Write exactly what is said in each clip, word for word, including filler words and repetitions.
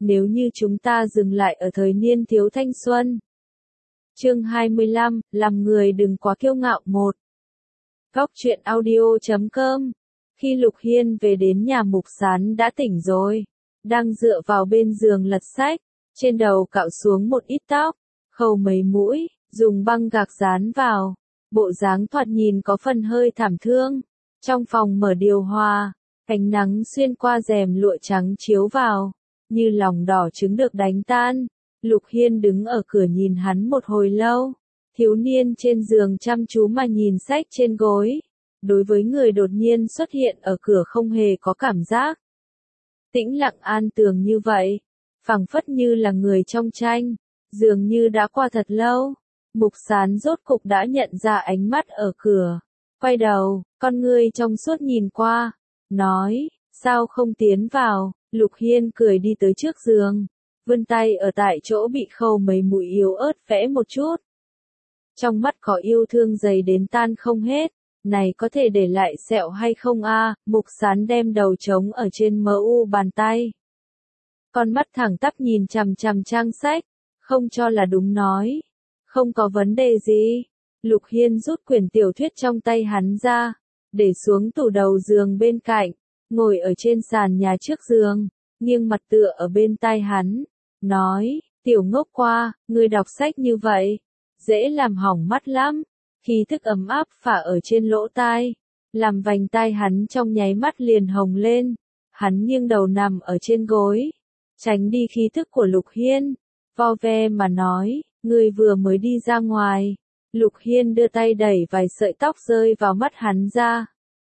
nếu như chúng ta dừng lại ở thời niên thiếu thanh xuân. Chương hai mươi lăm, làm người đừng quá kiêu ngạo một. Góc truyện audio chấm com. Khi Lục Hiên về đến nhà Mục Sán đã tỉnh rồi, đang dựa vào bên giường lật sách, trên đầu cạo xuống một ít tóc, khâu mấy mũi, dùng băng gạc dán vào, bộ dáng thoạt nhìn có phần hơi thảm thương. Trong phòng mở điều hòa, ánh nắng xuyên qua rèm lụa trắng chiếu vào, như lòng đỏ trứng được đánh tan. Lục Hiên đứng ở cửa nhìn hắn một hồi lâu, thiếu niên trên giường chăm chú mà nhìn sách trên gối, đối với người đột nhiên xuất hiện ở cửa không hề có cảm giác tĩnh lặng an tường như vậy, phảng phất như là người trong tranh, dường như đã qua thật lâu. Mục Sán rốt cục đã nhận ra ánh mắt ở cửa, quay đầu, con ngươi trong suốt nhìn qua, nói, sao không tiến vào. Lục Hiên cười đi tới trước giường, vươn tay ở tại chỗ bị khâu mấy mũi yếu ớt vẽ một chút. Trong mắt có yêu thương dày đến tan không hết, này có thể để lại sẹo hay không a? À? Mục Sán đem đầu trống ở trên mờ u bàn tay, con mắt thẳng tắp nhìn chằm chằm trang sách, không cho là đúng nói, không có vấn đề gì. Lục Hiên rút quyển tiểu thuyết trong tay hắn ra, để xuống tủ đầu giường bên cạnh, ngồi ở trên sàn nhà trước giường, nghiêng mặt tựa ở bên tai hắn, nói, tiểu ngốc qua, ngươi đọc sách như vậy, dễ làm hỏng mắt lắm. Khí thức ấm áp phả ở trên lỗ tai, làm vành tai hắn trong nháy mắt liền hồng lên. Hắn nghiêng đầu nằm ở trên gối, tránh đi khí thức của Lục Hiên, vo ve mà nói, ngươi vừa mới đi ra ngoài. Lục Hiên đưa tay đẩy vài sợi tóc rơi vào mắt hắn ra,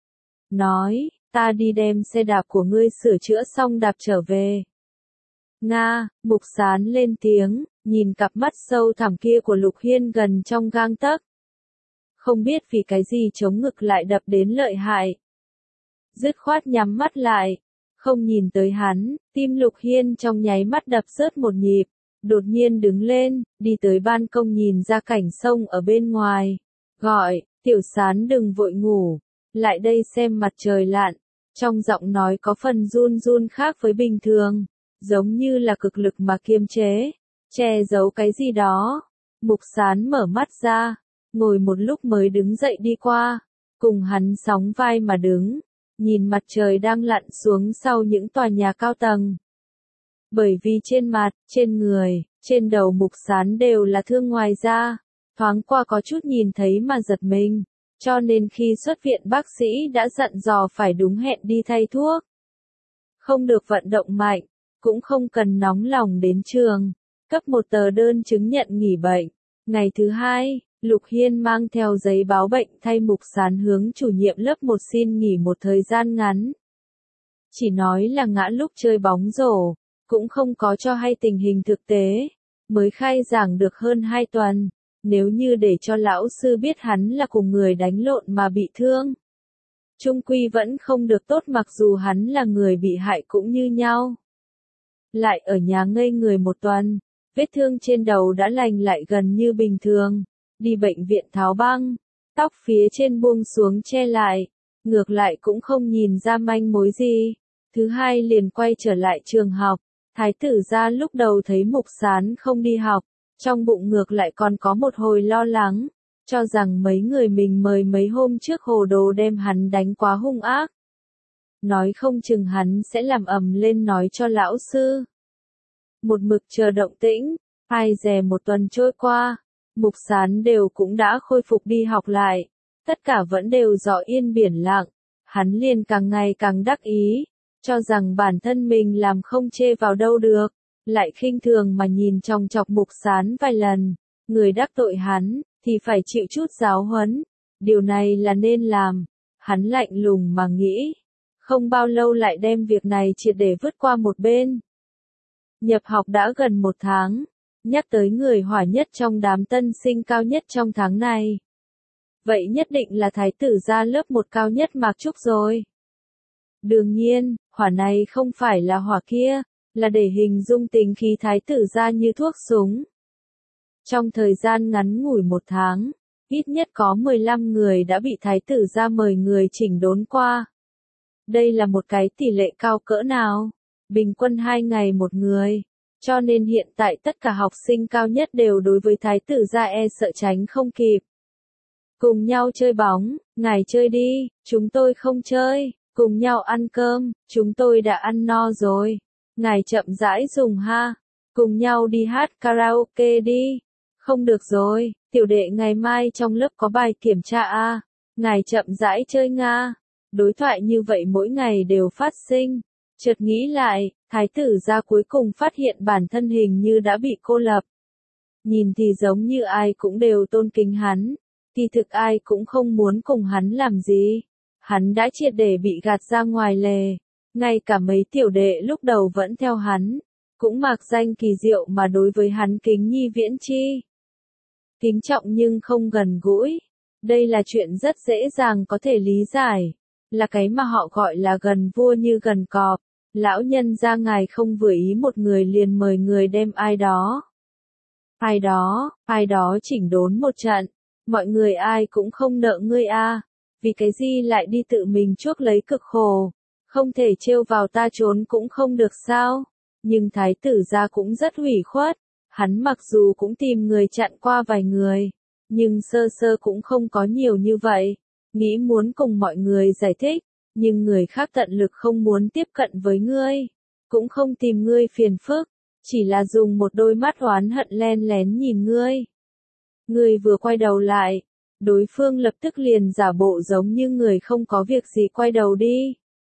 nói, ta đi đem xe đạp của ngươi sửa chữa xong đạp trở về. Nga, Mục Sán lên tiếng, nhìn cặp mắt sâu thẳm kia của Lục Hiên gần trong gang tấc. Không biết vì cái gì chống ngực lại đập đến lợi hại. Dứt khoát nhắm mắt lại, không nhìn tới hắn, tim Lục Hiên trong nháy mắt đập rớt một nhịp, đột nhiên đứng lên, đi tới ban công nhìn ra cảnh sông ở bên ngoài, gọi, Tiểu Sán đừng vội ngủ, lại đây xem mặt trời lặn. Trong giọng nói có phần run run khác với bình thường, giống như là cực lực mà kiềm chế, che giấu cái gì đó. Mục Sán mở mắt ra, ngồi một lúc mới đứng dậy đi qua, cùng hắn sóng vai mà đứng, nhìn mặt trời đang lặn xuống sau những tòa nhà cao tầng. Bởi vì trên mặt, trên người, trên đầu Mục Sán đều là thương ngoài da, thoáng qua có chút nhìn thấy mà giật mình, cho nên khi xuất viện bác sĩ đã dặn dò phải đúng hẹn đi thay thuốc. Không được vận động mạnh, cũng không cần nóng lòng đến trường, cấp một tờ đơn chứng nhận nghỉ bệnh. Ngày thứ hai, Lục Hiên mang theo giấy báo bệnh thay Mục Sán hướng chủ nhiệm lớp một xin nghỉ một thời gian ngắn. Chỉ nói là ngã lúc chơi bóng rổ, cũng không có cho hay tình hình thực tế, mới khai giảng được hơn hai tuần, nếu như để cho lão sư biết hắn là cùng người đánh lộn mà bị thương, chung quy vẫn không được tốt, mặc dù hắn là người bị hại cũng như nhau. Lại ở nhà ngây người một tuần, vết thương trên đầu đã lành lại gần như bình thường, đi bệnh viện tháo băng, tóc phía trên buông xuống che lại, ngược lại cũng không nhìn ra manh mối gì. Thứ hai liền quay trở lại trường học, Thái tử gia lúc đầu thấy Mục Sán không đi học, trong bụng ngược lại còn có một hồi lo lắng, cho rằng mấy người mình mời mấy hôm trước hồ đồ đem hắn đánh quá hung ác. Nói không chừng hắn sẽ làm ầm lên nói cho lão sư. Một mực chờ động tĩnh, hai dè một tuần trôi qua, Mục Sán đều cũng đã khôi phục đi học lại, tất cả vẫn đều rõ yên biển lặng, hắn liền càng ngày càng đắc ý, cho rằng bản thân mình làm không chê vào đâu được, lại khinh thường mà nhìn chòng chọc Mục Sán vài lần, người đắc tội hắn, thì phải chịu chút giáo huấn, điều này là nên làm, hắn lạnh lùng mà nghĩ, không bao lâu lại đem việc này triệt để vứt qua một bên. Nhập học đã gần một tháng, nhắc tới người hỏa nhất trong đám tân sinh cao nhất trong tháng này. Vậy nhất định là thái tử gia lớp một cao nhất Mạc Trúc rồi. Đương nhiên, hỏa này không phải là hỏa kia, là để hình dung tính khí thái tử gia như thuốc súng. Trong thời gian ngắn ngủi một tháng, ít nhất có mười lăm người đã bị thái tử gia mời người chỉnh đốn qua. Đây là một cái tỷ lệ cao cỡ nào? bình quân hai ngày một người. Cho nên hiện tại tất cả học sinh cao nhất đều đối với thái tử gia e sợ tránh không kịp. Cùng nhau chơi bóng, ngài chơi đi, chúng tôi không chơi, cùng nhau ăn cơm, chúng tôi đã ăn no rồi. Ngài chậm rãi dùng ha, cùng nhau đi hát karaoke đi. Không được rồi, tiểu đệ ngày mai trong lớp có bài kiểm tra a, ngài chậm rãi chơi nga. Đối thoại như vậy mỗi ngày đều phát sinh. Chợt nghĩ lại, thái tử gia cuối cùng phát hiện bản thân hình như đã bị cô lập. Nhìn thì giống như ai cũng đều tôn kính hắn, thì thực ai cũng không muốn cùng hắn làm gì. Hắn đã triệt để bị gạt ra ngoài lề. Ngay cả mấy tiểu đệ lúc đầu vẫn theo hắn, cũng mạc danh kỳ diệu mà đối với hắn kính nhi viễn chi. Kính trọng nhưng không gần gũi. Đây là chuyện rất dễ dàng có thể lý giải. Là cái mà họ gọi là gần vua như gần cọp. Lão nhân gia ngài không vừa ý một người liền mời người đem ai đó. Ai đó, ai đó chỉnh đốn một trận. Mọi người ai cũng không nợ ngươi a, vì cái gì lại đi tự mình chuốc lấy cực khổ. Không thể trêu vào ta trốn cũng không được sao. Nhưng thái tử gia cũng rất hủy khuất. Hắn mặc dù cũng tìm người chặn qua vài người, nhưng sơ sơ cũng không có nhiều như vậy. Nghĩ muốn cùng mọi người giải thích, nhưng người khác tận lực không muốn tiếp cận với ngươi, cũng không tìm ngươi phiền phức, chỉ là dùng một đôi mắt oán hận len lén nhìn ngươi. Ngươi vừa quay đầu lại, đối phương lập tức liền giả bộ giống như người không có việc gì quay đầu đi.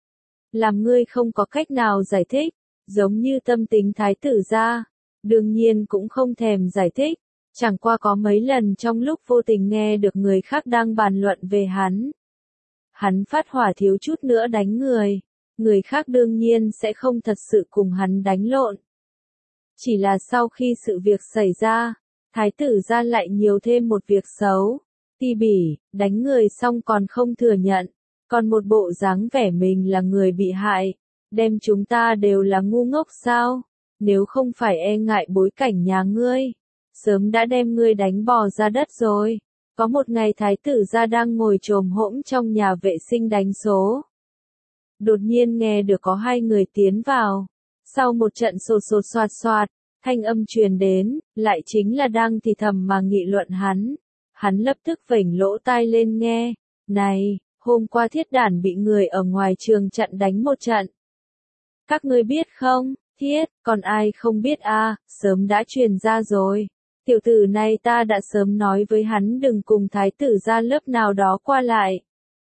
Làm ngươi không có cách nào giải thích, giống như tâm tính thái tử gia, đương nhiên cũng không thèm giải thích, chẳng qua có mấy lần trong lúc vô tình nghe được người khác đang bàn luận về hắn. Hắn phát hỏa thiếu chút nữa đánh người, người khác đương nhiên sẽ không thật sự cùng hắn đánh lộn. Chỉ là sau khi sự việc xảy ra, thái tử gia lại nhiều thêm một việc xấu, ti bỉ, đánh người xong còn không thừa nhận, còn một bộ dáng vẻ mình là người bị hại, đem chúng ta đều là ngu ngốc sao, nếu không phải e ngại bối cảnh nhà ngươi, sớm đã đem ngươi đánh bò ra đất rồi. Có một ngày thái tử gia đang ngồi chồm hỗn trong nhà vệ sinh đánh số. Đột nhiên nghe được có hai người tiến vào. Sau một trận sột sột soạt soạt, thanh âm truyền đến, lại chính là đang thì thầm mà nghị luận hắn. Hắn lập tức vểnh lỗ tai lên nghe. Này, hôm qua Thiết Đản bị người ở ngoài trường chặn đánh một trận. Các ngươi biết không, Thiết, còn ai không biết a, à, sớm đã truyền ra rồi. Tiểu tử này ta đã sớm nói với hắn đừng cùng thái tử gia lớp nào đó qua lại.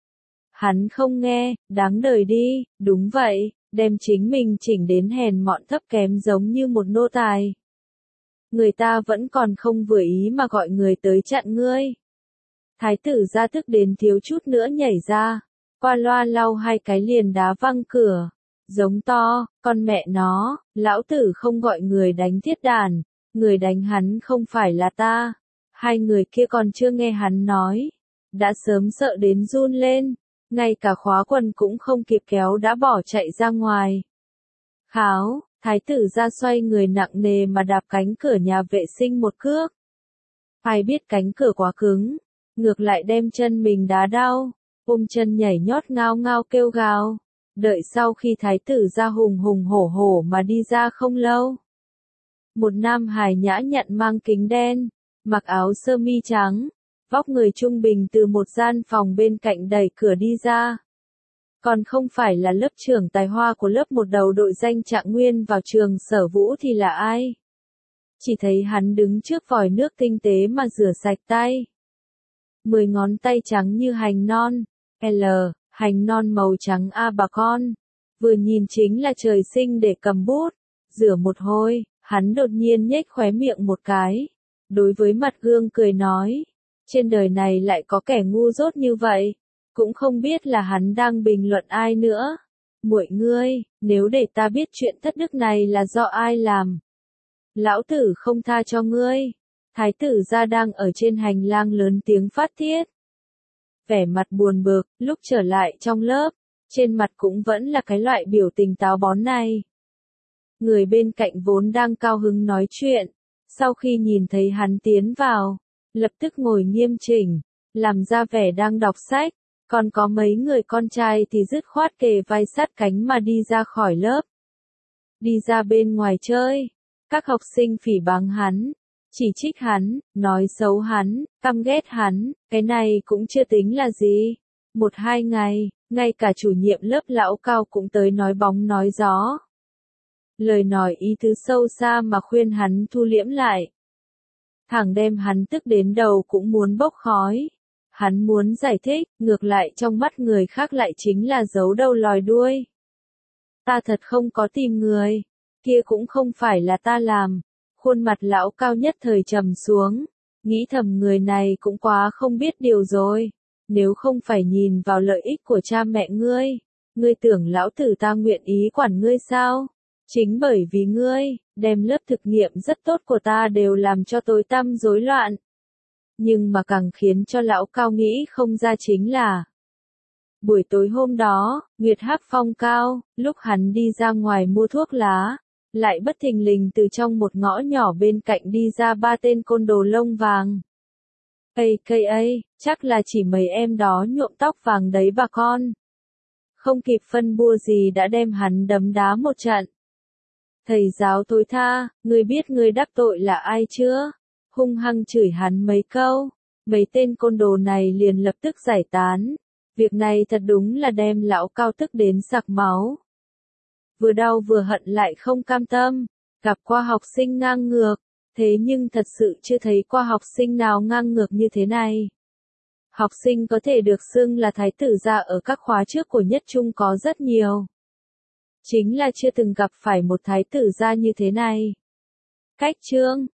Hắn không nghe, đáng đời đi, đúng vậy, đem chính mình chỉnh đến hèn mọn thấp kém giống như một nô tài. Người ta vẫn còn không vừa ý mà gọi người tới chặn ngươi. Thái tử gia tức đến thiếu chút nữa nhảy ra, qua loa lau hai cái liền đá văng cửa, giống to, con mẹ nó, lão tử không gọi người đánh Thiết Đản. Người đánh hắn không phải là ta. Hai người kia còn chưa nghe hắn nói. Đã sớm sợ đến run lên. Ngay cả khóa quần cũng không kịp kéo đã bỏ chạy ra ngoài. Kháo, thái tử gia xoay người nặng nề mà đạp cánh cửa nhà vệ sinh một cước. Ai biết cánh cửa quá cứng. Ngược lại đem chân mình đá đau. Ôm chân nhảy nhót ngao ngao kêu gào. Đợi sau khi thái tử gia hùng hùng hổ hổ mà đi ra không lâu. Một nam hài nhã nhặn mang kính đen, mặc áo sơ mi trắng, vóc người trung bình từ một gian phòng bên cạnh đẩy cửa đi ra. Còn không phải là lớp trưởng tài hoa của lớp một đầu đội danh Trạng Nguyên vào trường Sở Vũ thì là ai? Chỉ thấy hắn đứng trước vòi nước tinh tế mà rửa sạch tay. Mười ngón tay trắng như hành non, L, hành non màu trắng A bà con. Vừa nhìn chính là trời sinh để cầm bút, rửa một hồi. Hắn đột nhiên nhếch khóe miệng một cái, đối với mặt gương cười nói, trên đời này lại có kẻ ngu dốt như vậy, cũng không biết là hắn đang bình luận ai nữa. Muội ngươi, nếu để ta biết chuyện thất đức này là do ai làm, lão tử không tha cho ngươi. Thái tử gia đang ở trên hành lang lớn tiếng phát tiết. Vẻ mặt buồn bực, lúc trở lại trong lớp, trên mặt cũng vẫn là cái loại biểu tình táo bón này. Người bên cạnh vốn đang cao hứng nói chuyện, sau khi nhìn thấy hắn tiến vào, lập tức ngồi nghiêm chỉnh, làm ra vẻ đang đọc sách, còn có mấy người con trai thì dứt khoát kề vai sát cánh mà đi ra khỏi lớp. đi ra bên ngoài chơi. Các học sinh phỉ báng hắn, chỉ trích hắn, nói xấu hắn, căm ghét hắn, cái này cũng chưa tính là gì. Một hai ngày, ngay cả chủ nhiệm lớp lão Cao cũng tới nói bóng nói gió. Lời nói ý tứ sâu xa mà khuyên hắn thu liễm lại. Thẳng đem hắn tức đến đầu cũng muốn bốc khói. Hắn muốn giải thích, ngược lại trong mắt người khác lại chính là giấu đầu lòi đuôi. Ta thật không có tìm người, kia cũng không phải là ta làm. Khuôn mặt lão Cao nhất thời trầm xuống, nghĩ thầm người này cũng quá không biết điều rồi. Nếu không phải nhìn vào lợi ích của cha mẹ ngươi, ngươi tưởng lão tử ta nguyện ý quản ngươi sao? Chính bởi vì ngươi, đem lớp thực nghiệm rất tốt của ta đều làm cho tối tăm rối loạn. Nhưng mà càng khiến cho lão Cao nghĩ không ra chính là buổi tối hôm đó, Nguyệt Hắc Phong cao, lúc hắn đi ra ngoài mua thuốc lá, lại bất thình lình từ trong một ngõ nhỏ bên cạnh đi ra ba tên côn đồ lông vàng. Ây cây ấy, chắc là chỉ mấy em đó nhuộm tóc vàng đấy bà con. Không kịp phân bua gì đã đem hắn đấm đá một trận. Thầy giáo thối tha, ngươi biết ngươi đắc tội là ai chưa? Hung hăng chửi hắn mấy câu, mấy tên côn đồ này liền lập tức giải tán. Việc này thật đúng là đem lão Cao tức đến sặc máu. Vừa đau vừa hận lại không cam tâm, gặp qua học sinh ngang ngược, thế nhưng thật sự chưa thấy qua học sinh nào ngang ngược như thế này. Học sinh có thể được xưng là thái tử gia ở các khóa trước của nhất trung có rất nhiều. Chính là chưa từng gặp phải một thái tử gia như thế này. Cách chương,